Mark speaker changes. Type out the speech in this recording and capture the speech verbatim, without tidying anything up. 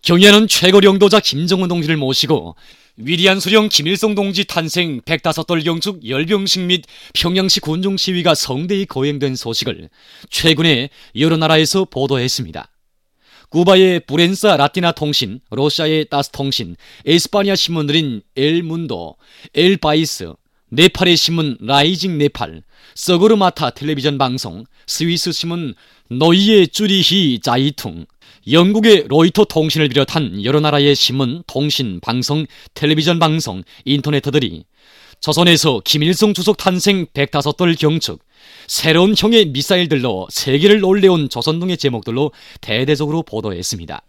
Speaker 1: 경의하는 최고領導자 김정은 동지를 모시고 위대한 수령 김일성 동지 탄생 백오 돌 경축 열병식 및 평양시 군중 시위가 성대히 거행된 소식을 최근에 여러 나라에서 보도했습니다. 쿠바의 프렌사 라티나 통신, 러시아의 따스 통신, 에스파니아 신문들인 엘 문도, 엘 파이스, 네팔의 신문 라이징 네팔, 서그르마타 텔레비전 방송, 스위스 신문 노이에 쭈리히 자이퉁, 영국의 로이터 통신을 비롯한 여러 나라의 신문, 통신, 방송, 텔레비전 방송, 인터넷들이 조선에서 김일성 주석 탄생 백오 돌 경축, 새로운 형의 미사일들로 세계를 놀래운 조선둥의 제목들로 대대적으로 보도했습니다.